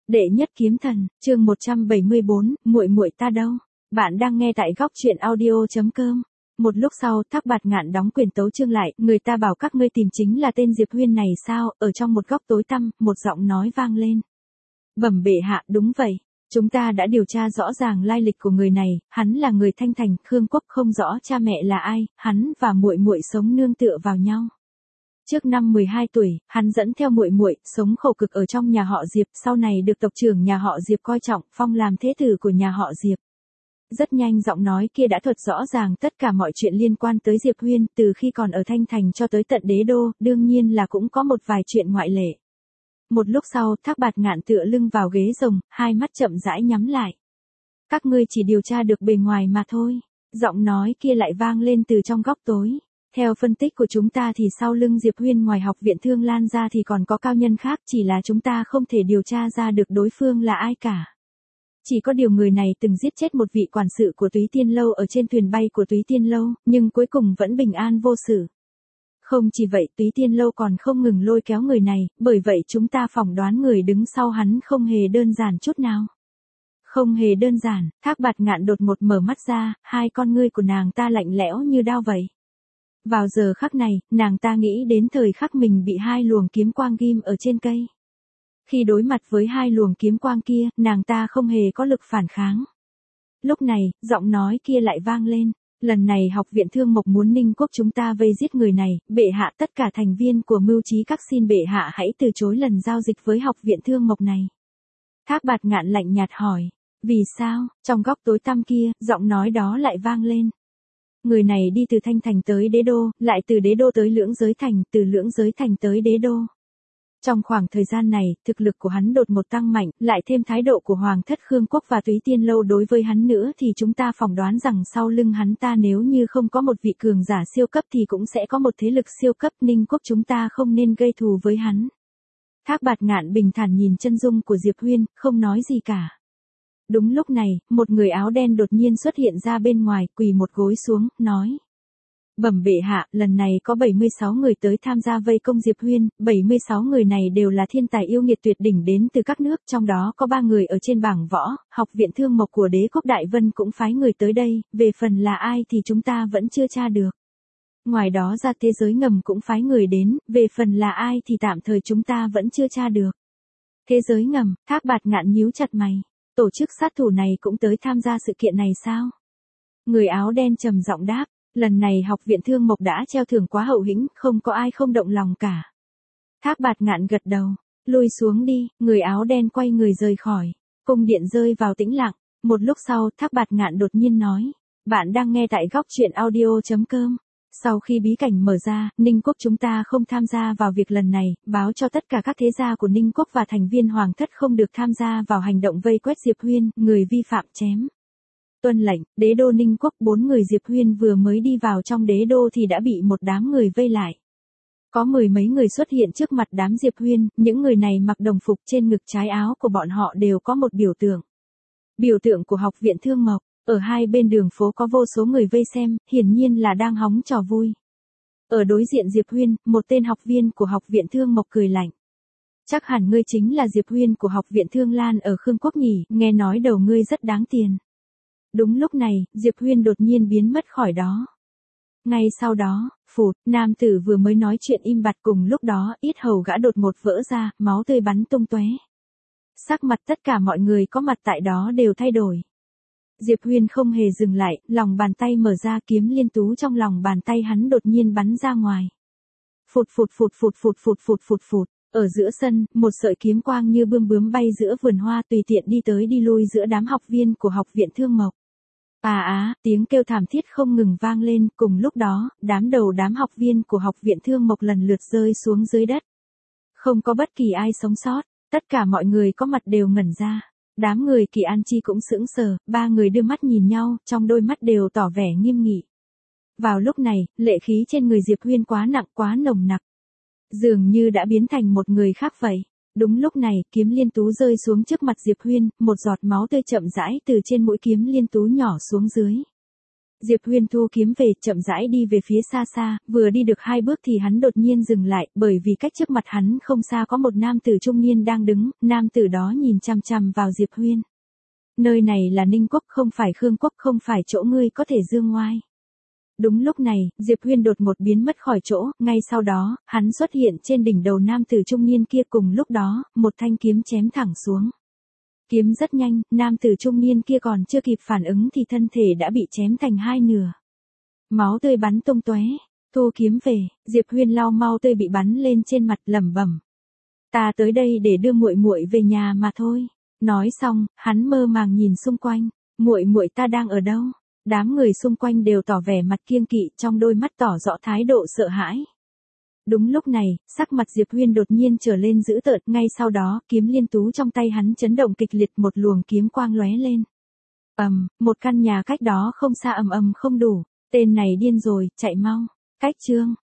Đệ nhất kiếm thần, chương 174, muội muội ta đâu? Bạn đang nghe tại góc truyện audio.com. Một lúc sau, Thác Bạt Ngạn đóng quyển tấu chương lại, người ta bảo các ngươi tìm chính là tên Diệp Huyên này sao? Ở trong một góc tối tăm, một giọng nói vang lên. Bẩm bệ hạ, đúng vậy. Chúng ta đã điều tra rõ ràng lai lịch của người này, hắn là người Thanh Thành, Khương Quốc, không rõ cha mẹ là ai, hắn và muội muội sống nương tựa vào nhau. Trước năm 12 tuổi, hắn dẫn theo muội muội, sống khổ cực ở trong nhà họ Diệp, sau này được tộc trưởng nhà họ Diệp coi trọng, phong làm thế tử của nhà họ Diệp. Rất nhanh giọng nói kia đã thuật rõ ràng tất cả mọi chuyện liên quan tới Diệp Huyên, từ khi còn ở Thanh Thành cho tới tận đế đô, đương nhiên là cũng có một vài chuyện ngoại lệ. Một lúc sau, Thác Bạt Ngạn tựa lưng vào ghế rồng, hai mắt chậm rãi nhắm lại. Các ngươi chỉ điều tra được bề ngoài mà thôi. Giọng nói kia lại vang lên từ trong góc tối. Theo phân tích của chúng ta thì sau lưng Diệp Huyên ngoài học viện Thương Lan ra thì còn có cao nhân khác, chỉ là chúng ta không thể điều tra ra được đối phương là ai cả. Chỉ có điều người này từng giết chết một vị quản sự của Túy Tiên Lâu ở trên thuyền bay của Túy Tiên Lâu, nhưng cuối cùng vẫn bình an vô sự. Không chỉ vậy, Túy Tiên Lâu còn không ngừng lôi kéo người này, bởi vậy chúng ta phỏng đoán người đứng sau hắn không hề đơn giản chút nào. Không hề đơn giản, Thác Bạt Ngạn đột ngột mở mắt ra, hai con ngươi của nàng ta lạnh lẽo như đao vậy. Vào giờ khắc này, nàng ta nghĩ đến thời khắc mình bị hai luồng kiếm quang ghim ở trên cây. Khi đối mặt với hai luồng kiếm quang kia, nàng ta không hề có lực phản kháng. Lúc này, giọng nói kia lại vang lên. Lần này học viện Thương Mộc muốn Ninh Quốc chúng ta vây giết người này, bệ hạ tất cả thành viên của mưu trí các xin bệ hạ hãy từ chối lần giao dịch với học viện Thương Mộc này. Thác Bạt Ngạn lạnh nhạt hỏi. Vì sao? Trong góc tối tăm kia, giọng nói đó lại vang lên. Người này đi từ Thanh Thành tới đế đô, lại từ đế đô tới Lưỡng Giới Thành, từ Lưỡng Giới Thành tới đế đô. Trong khoảng thời gian này, thực lực của hắn đột ngột tăng mạnh, lại thêm thái độ của Hoàng thất Khương Quốc và Túy Tiên Lâu đối với hắn nữa thì chúng ta phỏng đoán rằng sau lưng hắn ta nếu như không có một vị cường giả siêu cấp thì cũng sẽ có một thế lực siêu cấp. Ninh Quốc chúng ta không nên gây thù với hắn. Thác Bạt Ngạn bình thản nhìn chân dung của Diệp Huyên, không nói gì cả. Đúng lúc này, một người áo đen đột nhiên xuất hiện ra bên ngoài, quỳ một gối xuống, nói. Bẩm bệ hạ, lần này có 76 người tới tham gia vây công Diệp Huyên, 76 người này đều là thiên tài yêu nghiệt tuyệt đỉnh đến từ các nước, trong đó có 3 người ở trên bảng võ, học viện Thương Mộc của đế quốc Đại Vân cũng phái người tới đây, về phần là ai thì chúng ta vẫn chưa tra được. Ngoài đó ra thế giới ngầm cũng phái người đến, về phần là ai thì tạm thời chúng ta vẫn chưa tra được. Thế giới ngầm, Thác Bạt Ngạn nhíu chặt mày, tổ chức sát thủ này cũng tới tham gia sự kiện này sao? Người áo đen trầm giọng đáp. Lần này học viện Thương Mộc đã treo thưởng quá hậu hĩnh, không có ai không động lòng cả. Thác Bạt Ngạn gật đầu, lui xuống đi, người áo đen quay người rời khỏi. Cung điện rơi vào tĩnh lặng, một lúc sau Thác Bạt Ngạn đột nhiên nói, bạn đang nghe tại góc truyện audio.com. Sau khi bí cảnh mở ra, Ninh Quốc chúng ta không tham gia vào việc lần này, báo cho tất cả các thế gia của Ninh Quốc và thành viên Hoàng thất không được tham gia vào hành động vây quét Diệp Huyên, người vi phạm chém. Tuân lệnh, đế đô Ninh Quốc 4 người Diệp Huyên vừa mới đi vào trong đế đô thì đã bị một đám người vây lại. Có mười mấy người xuất hiện trước mặt đám Diệp Huyên, những người này mặc đồng phục, trên ngực trái áo của bọn họ đều có một biểu tượng. Biểu tượng của học viện Thương Mộc, ở hai bên đường phố có vô số người vây xem, hiển nhiên là đang hóng trò vui. Ở đối diện Diệp Huyên, một tên học viên của học viện Thương Mộc cười lạnh. Chắc hẳn ngươi chính là Diệp Huyên của học viện Thương Lan ở Khương Quốc nhỉ, nghe nói đầu ngươi rất đáng tiền. Đúng lúc này, Diệp Huyên đột nhiên biến mất khỏi đó. Ngay sau đó, phụt, nam tử vừa mới nói chuyện im bặt, cùng lúc đó, yết hầu gã đột ngột vỡ ra, máu tươi bắn tung tóe. Sắc mặt tất cả mọi người có mặt tại đó đều thay đổi. Diệp Huyên không hề dừng lại, lòng bàn tay mở ra, kiếm liên tú trong lòng bàn tay hắn đột nhiên bắn ra ngoài. Phụt phụt phụt phụt phụt phụt phụt phụt phụt. Ở giữa sân, một sợi kiếm quang như bươm bướm bay giữa vườn hoa, tùy tiện đi tới đi lui giữa đám học viên của học viện Thương Mộc. Tiếng kêu thảm thiết không ngừng vang lên, cùng lúc đó, đám học viên của học viện Thương Mộc lần lượt rơi xuống dưới đất. Không có bất kỳ ai sống sót, tất cả mọi người có mặt đều ngẩn ra. Đám người Kỳ An Chi cũng sững sờ, ba người đưa mắt nhìn nhau, trong đôi mắt đều tỏ vẻ nghiêm nghị. Vào lúc này, lệ khí trên người Diệp Huyên quá nặng, quá nồng nặc. Dường như đã biến thành một người khác vậy. Đúng lúc này, kiếm liên tú rơi xuống trước mặt Diệp Huyên, một giọt máu tươi chậm rãi từ trên mũi kiếm liên tú nhỏ xuống dưới. Diệp Huyên thu kiếm về, chậm rãi đi về phía xa xa, vừa đi được 2 bước thì hắn đột nhiên dừng lại, bởi vì cách trước mặt hắn không xa có một nam tử trung niên đang đứng, nam tử đó nhìn chằm chằm vào Diệp Huyên. Nơi này là Ninh Quốc, không phải Khương Quốc, không phải chỗ ngươi có thể dương ngoai. Đúng lúc này, Diệp Huyên đột một biến mất khỏi chỗ, ngay sau đó, hắn xuất hiện trên đỉnh đầu nam tử trung niên kia, cùng lúc đó, một thanh kiếm chém thẳng xuống. Kiếm rất nhanh, nam tử trung niên kia còn chưa kịp phản ứng thì thân thể đã bị chém thành 2 nửa. Máu tươi bắn tung tóe. Thu kiếm về, Diệp Huyên lau máu tươi bị bắn lên trên mặt, lẩm bẩm: "Ta tới đây để đưa muội muội về nhà mà thôi." Nói xong, hắn mơ màng nhìn xung quanh, "Muội muội ta đang ở đâu?" Đám người xung quanh đều tỏ vẻ mặt kiêng kỵ, trong đôi mắt tỏ rõ thái độ sợ hãi. Đúng lúc này, sắc mặt Diệp Huyên đột nhiên trở lên dữ tợn, ngay sau đó, kiếm liên tú trong tay hắn chấn động kịch liệt, một luồng kiếm quang lóe lên. Một căn nhà cách đó không xa ầm ầm không đủ, tên này điên rồi, chạy mau. Cách chương